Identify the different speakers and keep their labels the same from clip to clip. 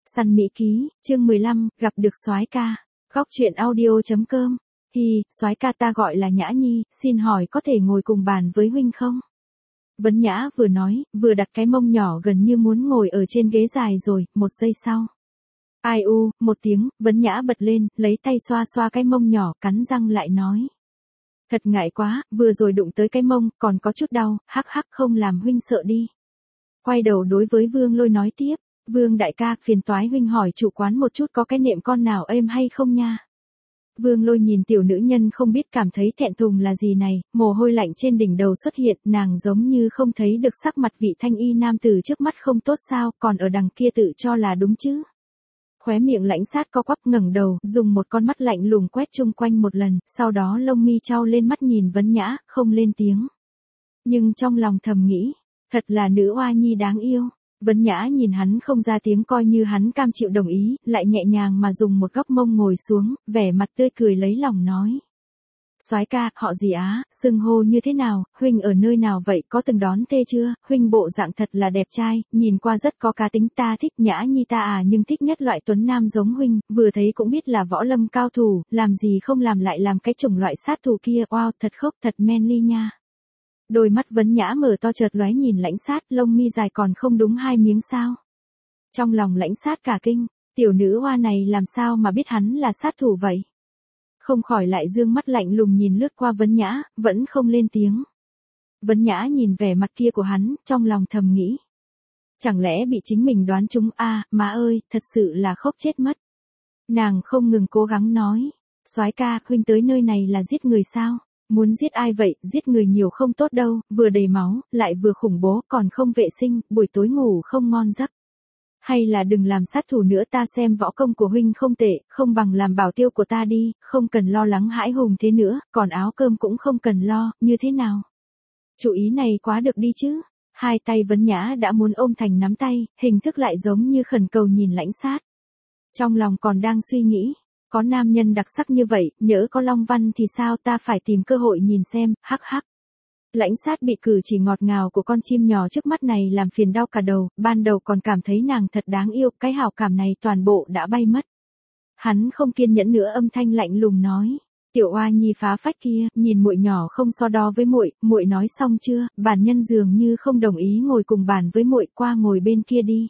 Speaker 1: Săn Mỹ Ký, chương 15, gặp được soái ca. Góc truyện audio.com. Soái ca ta gọi là Nhã Nhi, xin hỏi có thể ngồi cùng bàn với huynh không? Vấn Nhã vừa nói, vừa đặt cái mông nhỏ gần như muốn ngồi ở trên ghế dài rồi, một giây sau. Ai u, một tiếng, Vấn Nhã bật lên, lấy tay xoa xoa cái mông nhỏ, cắn răng lại nói. Thật ngại quá, vừa rồi đụng tới cái mông, còn có chút đau, hắc hắc không làm huynh sợ đi. Quay đầu đối với Vương Lôi nói tiếp. Vương đại ca, phiền toái huynh hỏi chủ quán một chút có cái nệm con nào êm hay không nha. Vương Lôi nhìn tiểu nữ nhân không biết cảm thấy thẹn thùng là gì này, mồ hôi lạnh trên đỉnh đầu xuất hiện, nàng giống như không thấy được sắc mặt vị thanh y nam tử trước mắt không tốt sao, còn ở đằng kia tự cho là đúng chứ. Khóe miệng Lãnh Sát co quắp ngẩng đầu, dùng một con mắt lạnh lùng quét chung quanh một lần, sau đó lông mi chau lên mắt nhìn Vấn Nhã, không lên tiếng. Nhưng trong lòng thầm nghĩ, thật là nữ oa nhi đáng yêu. Vấn Nhã nhìn hắn không ra tiếng coi như hắn cam chịu đồng ý, lại nhẹ nhàng mà dùng một góc mông ngồi xuống, vẻ mặt tươi cười lấy lòng nói. Soái ca, họ gì á, xưng hô như thế nào, huynh ở nơi nào vậy, có từng đón thê chưa, huynh bộ dạng thật là đẹp trai, nhìn qua rất có cá tính, ta thích Nhã Nhi ta à, nhưng thích nhất loại tuấn nam giống huynh, vừa thấy cũng biết là võ lâm cao thủ, làm gì không làm lại làm cái chủng loại sát thủ kia, wow, thật khốc, thật manly nha. Đôi mắt Vấn Nhã mở to chợt lóe nhìn Lãnh Sát, lông mi dài còn không đúng hai miếng sao. Trong lòng Lãnh Sát cả kinh, tiểu nữ hoa này làm sao mà biết hắn là sát thủ vậy. Không khỏi lại dương mắt lạnh lùng nhìn lướt qua Vấn Nhã, vẫn không lên tiếng. Vấn Nhã nhìn vẻ mặt kia của hắn, trong lòng thầm nghĩ. Chẳng lẽ bị chính mình đoán trúng à, má ơi, thật sự là khóc chết mất. Nàng không ngừng cố gắng nói, soái ca, huynh tới nơi này là giết người sao? Muốn giết ai vậy, giết người nhiều không tốt đâu, vừa đầy máu, lại vừa khủng bố, còn không vệ sinh, buổi tối ngủ không ngon giấc. Hay là đừng làm sát thủ nữa, ta xem võ công của huynh không tệ, không bằng làm bảo tiêu của ta đi, không cần lo lắng hãi hùng thế nữa, còn áo cơm cũng không cần lo, như thế nào? Chủ ý này quá được đi chứ. Hai tay Vấn Nhã đã muốn ôm thành nắm tay, hình thức lại giống như khẩn cầu nhìn Lãnh Sát. Trong lòng còn đang suy nghĩ. Có nam nhân đặc sắc như vậy, nhỡ có Long Văn thì sao, ta phải tìm cơ hội nhìn xem, hắc hắc. Lãnh Sát bị cử chỉ ngọt ngào của con chim nhỏ trước mắt này làm phiền đau cả đầu, ban đầu còn cảm thấy nàng thật đáng yêu, cái hảo cảm này toàn bộ đã bay mất. Hắn không kiên nhẫn nữa, âm thanh lạnh lùng nói, tiểu oa nhi phá phách kia, nhìn muội nhỏ không so đo với muội, muội nói xong chưa, bản nhân dường như không đồng ý ngồi cùng bàn với muội, qua ngồi bên kia đi.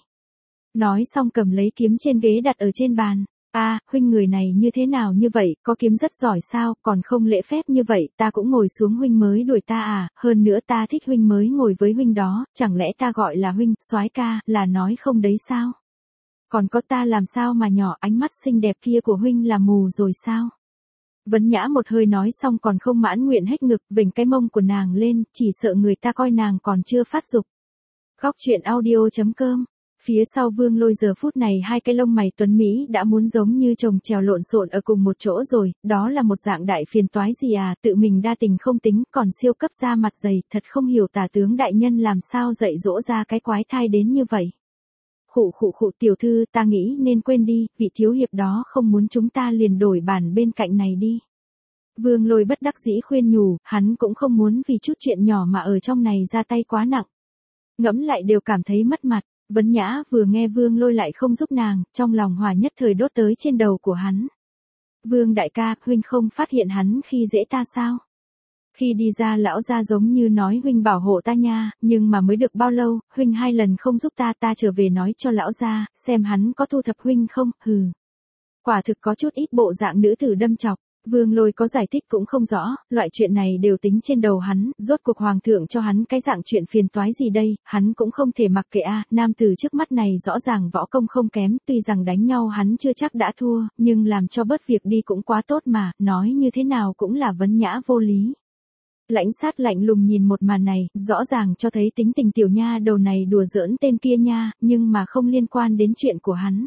Speaker 1: Nói xong cầm lấy kiếm trên ghế đặt ở trên bàn. Huynh người này như thế nào như vậy, có kiếm rất giỏi sao, còn không lễ phép như vậy, ta cũng ngồi xuống huynh mới đuổi ta à, hơn nữa ta thích huynh mới ngồi với huynh đó, chẳng lẽ ta gọi là huynh, soái ca, là nói không đấy sao? Còn có ta làm sao mà nhỏ, ánh mắt xinh đẹp kia của huynh là mù rồi sao? Vấn Nhã một hơi nói xong còn không mãn nguyện hết ngực, vểnh cái mông của nàng lên, chỉ sợ người ta coi nàng còn chưa phát dục. Góc truyện audio.com. Phía sau Vương Lôi giờ phút này hai cái lông mày tuấn Mỹ đã muốn giống như chồng trèo lộn xộn ở cùng một chỗ rồi, đó là một dạng đại phiền toái gì à, tự mình đa tình không tính, còn siêu cấp da mặt dày, thật không hiểu tả tướng đại nhân làm sao dạy dỗ ra cái quái thai đến như vậy. Khụ tiểu thư, ta nghĩ nên quên đi, vị thiếu hiệp đó không muốn chúng ta liền đổi bản bên cạnh này đi. Vương Lôi bất đắc dĩ khuyên nhủ, hắn cũng không muốn vì chút chuyện nhỏ mà ở trong này ra tay quá nặng. Ngẫm lại đều cảm thấy mất mặt. Vấn Nhã vừa nghe Vương Lôi lại không giúp nàng, trong lòng hỏa nhất thời đốt tới trên đầu của hắn. Vương đại ca, huynh không phát hiện hắn khi dễ ta sao? Khi đi ra lão gia giống như nói huynh bảo hộ ta nha, nhưng mà mới được bao lâu, huynh 2 lần không giúp ta trở về nói cho lão gia, xem hắn có thu thập huynh không, hừ. Quả thực có chút ít bộ dạng nữ tử đâm chọc. Vương Lôi có giải thích cũng không rõ, loại chuyện này đều tính trên đầu hắn, rốt cuộc hoàng thượng cho hắn cái dạng chuyện phiền toái gì đây, hắn cũng không thể mặc kệ nam tử trước mắt này rõ ràng võ công không kém, tuy rằng đánh nhau hắn chưa chắc đã thua, nhưng làm cho bớt việc đi cũng quá tốt mà, nói như thế nào cũng là Vấn Nhã vô lý. Lãnh Sát lạnh lùng nhìn một màn này, rõ ràng cho thấy tính tình tiểu nha đầu này đùa giỡn tên kia nha, nhưng mà không liên quan đến chuyện của hắn.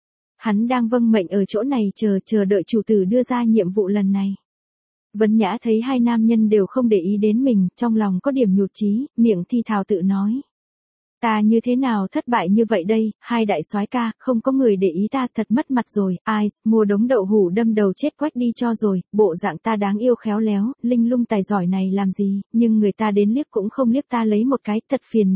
Speaker 1: Hắn đang vâng mệnh ở chỗ này chờ đợi chủ tử đưa ra nhiệm vụ lần này. Vấn Nhã thấy hai nam nhân đều không để ý đến mình, trong lòng có điểm nhụt chí, miệng thi thào tự nói. Ta như thế nào thất bại như vậy đây, hai đại soái ca, không có người để ý ta, thật mất mặt rồi, ai, mua đống đậu hũ đâm đầu chết quách đi cho rồi, bộ dạng ta đáng yêu khéo léo, linh lung tài giỏi này làm gì, nhưng người ta đến liếc cũng không liếc ta lấy một cái, thật phiền não,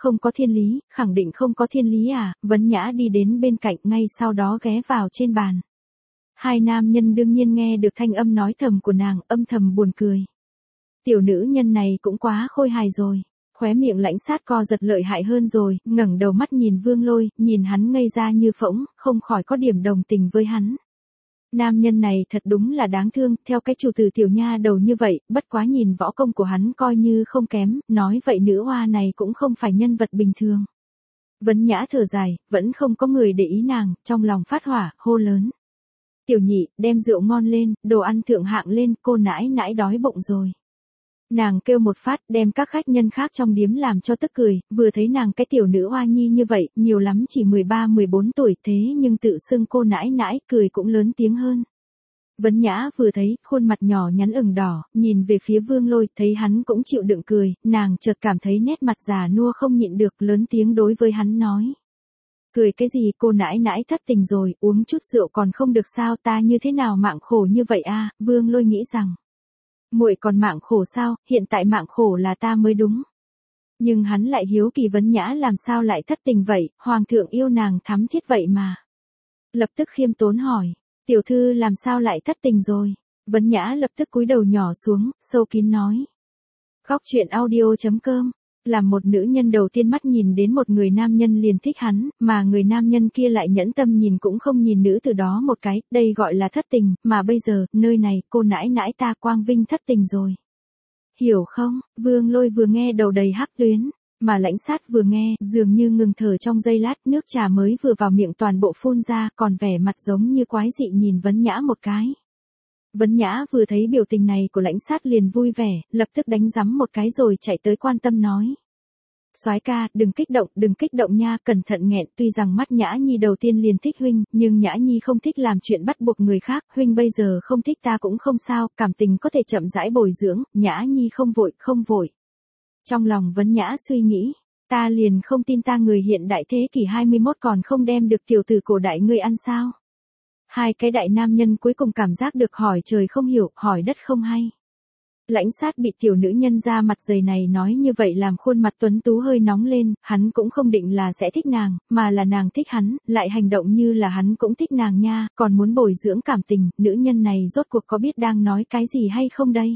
Speaker 1: không có thiên lý, khẳng định không có thiên lý à, Vấn Nhã đi đến bên cạnh ngay sau đó ghé vào trên bàn. Hai nam nhân đương nhiên nghe được thanh âm nói thầm của nàng, âm thầm buồn cười. Tiểu nữ nhân này cũng quá khôi hài rồi. Khóe miệng Lãnh Sát co giật lợi hại hơn rồi, ngẩng đầu mắt nhìn Vương Lôi, nhìn hắn ngây ra như phỗng, không khỏi có điểm đồng tình với hắn. Nam nhân này thật đúng là đáng thương, theo cái chủ tử tiểu nha đầu như vậy, bất quá nhìn võ công của hắn coi như không kém, nói vậy nữ hoa này cũng không phải nhân vật bình thường. Vấn Nhã thở dài, vẫn không có người để ý nàng, trong lòng phát hỏa, hô lớn. Tiểu nhị, đem rượu ngon lên, đồ ăn thượng hạng lên, cô nãi nãi đói bụng rồi. Nàng kêu một phát, đem các khách nhân khác trong điếm làm cho tức cười, vừa thấy nàng cái tiểu nữ hoa nhi như vậy, nhiều lắm chỉ 13-14 tuổi thế nhưng tự xưng cô nãi nãi, cười cũng lớn tiếng hơn. Vấn Nhã vừa thấy, khuôn mặt nhỏ nhắn ửng đỏ, nhìn về phía Vương Lôi, thấy hắn cũng chịu đựng cười, nàng chợt cảm thấy nét mặt già nua không nhịn được, lớn tiếng đối với hắn nói. Cười cái gì, cô nãi nãi thất tình rồi, uống chút rượu còn không được sao, ta như thế nào mạng khổ như vậy a? Vương Lôi nghĩ rằng. Muội còn mạng khổ sao, hiện tại mạng khổ là ta mới đúng. Nhưng hắn lại hiếu kỳ Vấn Nhã làm sao lại thất tình vậy, hoàng thượng yêu nàng thắm thiết vậy mà. Lập tức khiêm tốn hỏi, tiểu thư làm sao lại thất tình rồi? Vấn Nhã lập tức cúi đầu nhỏ xuống, sâu kín nói. Góc truyện audio.com. Làm một nữ nhân đầu tiên mắt nhìn đến một người nam nhân liền thích hắn, mà người nam nhân kia lại nhẫn tâm nhìn cũng không nhìn nữ từ đó một cái, đây gọi là thất tình, mà bây giờ, nơi này, cô nãi nãi ta quang vinh thất tình rồi. Hiểu không? Vương Lôi vừa nghe đầu đầy hắc tuyến, mà Lãnh Sát vừa nghe, dường như ngừng thở trong giây lát, nước trà mới vừa vào miệng toàn bộ phun ra, còn vẻ mặt giống như quái dị nhìn Vấn Nhã một cái. Vấn Nhã vừa thấy biểu tình này của Lãnh Sát liền vui vẻ, lập tức đánh giấm một cái rồi chạy tới quan tâm nói. Soái ca, đừng kích động nha, cẩn thận nghẹn, tuy rằng mắt Nhã Nhi đầu tiên liền thích huynh, nhưng Nhã Nhi không thích làm chuyện bắt buộc người khác, huynh bây giờ không thích ta cũng không sao, cảm tình có thể chậm rãi bồi dưỡng, Nhã Nhi không vội. Trong lòng Vấn Nhã suy nghĩ, ta liền không tin ta người hiện đại thế kỷ 21 còn không đem được tiểu tử cổ đại ngươi ăn sao. Hai cái đại nam nhân cuối cùng cảm giác được hỏi trời không hiểu, hỏi đất không hay. Lãnh Sát bị tiểu nữ nhân ra mặt dày này nói như vậy làm khuôn mặt tuấn tú hơi nóng lên, hắn cũng không định là sẽ thích nàng, mà là nàng thích hắn, lại hành động như là hắn cũng thích nàng nha, còn muốn bồi dưỡng cảm tình, nữ nhân này rốt cuộc có biết đang nói cái gì hay không đây?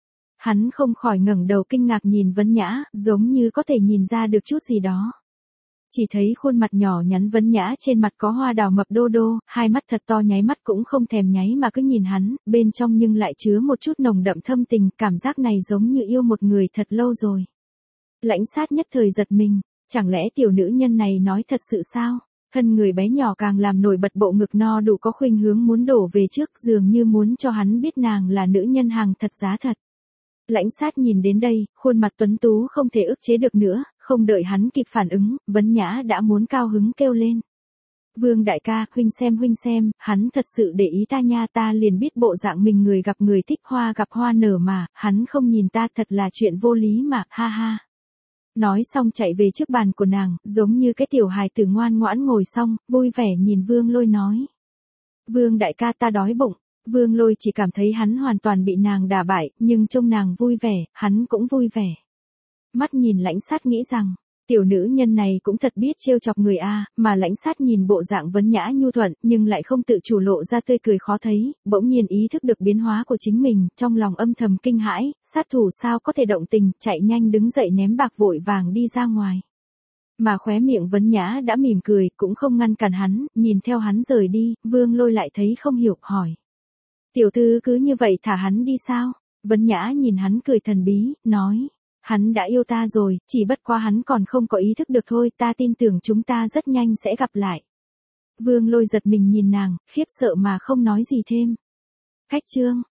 Speaker 1: Hắn không khỏi ngẩng đầu kinh ngạc nhìn Vấn Nhã, giống như có thể nhìn ra được chút gì đó. Chỉ thấy khuôn mặt nhỏ nhắn Vấn Nhã trên mặt có hoa đào mập đô đô, hai mắt thật to nháy mắt cũng không thèm nháy mà cứ nhìn hắn, bên trong nhưng lại chứa một chút nồng đậm thâm tình, cảm giác này giống như yêu một người thật lâu rồi. Lãnh Sát nhất thời giật mình, chẳng lẽ tiểu nữ nhân này nói thật sự sao? Thân người bé nhỏ càng làm nổi bật bộ ngực no đủ có khuynh hướng muốn đổ về trước, dường như muốn cho hắn biết nàng là nữ nhân hàng thật giá thật. Lãnh Sát nhìn đến đây, khuôn mặt tuấn tú không thể ức chế được nữa, không đợi hắn kịp phản ứng, Vấn Nhã đã muốn cao hứng kêu lên. Vương đại ca, huynh xem, hắn thật sự để ý ta nha, ta liền biết bộ dạng mình người gặp người thích hoa gặp hoa nở mà, hắn không nhìn ta thật là chuyện vô lý mà, ha ha. Nói xong chạy về trước bàn của nàng, giống như cái tiểu hài tử ngoan ngoãn ngồi xong, vui vẻ nhìn Vương Lôi nói. Vương đại ca ta đói bụng. Vương Lôi chỉ cảm thấy hắn hoàn toàn bị nàng đả bại, nhưng trông nàng vui vẻ, hắn cũng vui vẻ. Mắt nhìn Lãnh Sát nghĩ rằng, tiểu nữ nhân này cũng thật biết trêu chọc người a, mà Lãnh Sát nhìn bộ dạng Vấn Nhã nhu thuận, nhưng lại không tự chủ lộ ra tươi cười khó thấy, bỗng nhiên ý thức được biến hóa của chính mình, trong lòng âm thầm kinh hãi, sát thủ sao có thể động tình, chạy nhanh đứng dậy ném bạc vội vàng đi ra ngoài. Mà khóe miệng Vấn Nhã đã mỉm cười, cũng không ngăn cản hắn, nhìn theo hắn rời đi, Vương Lôi lại thấy không hiểu, hỏi. Tiểu thư cứ như vậy thả hắn đi sao? Vấn Nhã nhìn hắn cười thần bí, nói. Hắn đã yêu ta rồi, chỉ bất quá hắn còn không có ý thức được thôi, ta tin tưởng chúng ta rất nhanh sẽ gặp lại. Vương Lôi giật mình nhìn nàng, khiếp sợ mà không nói gì thêm. Khách chương.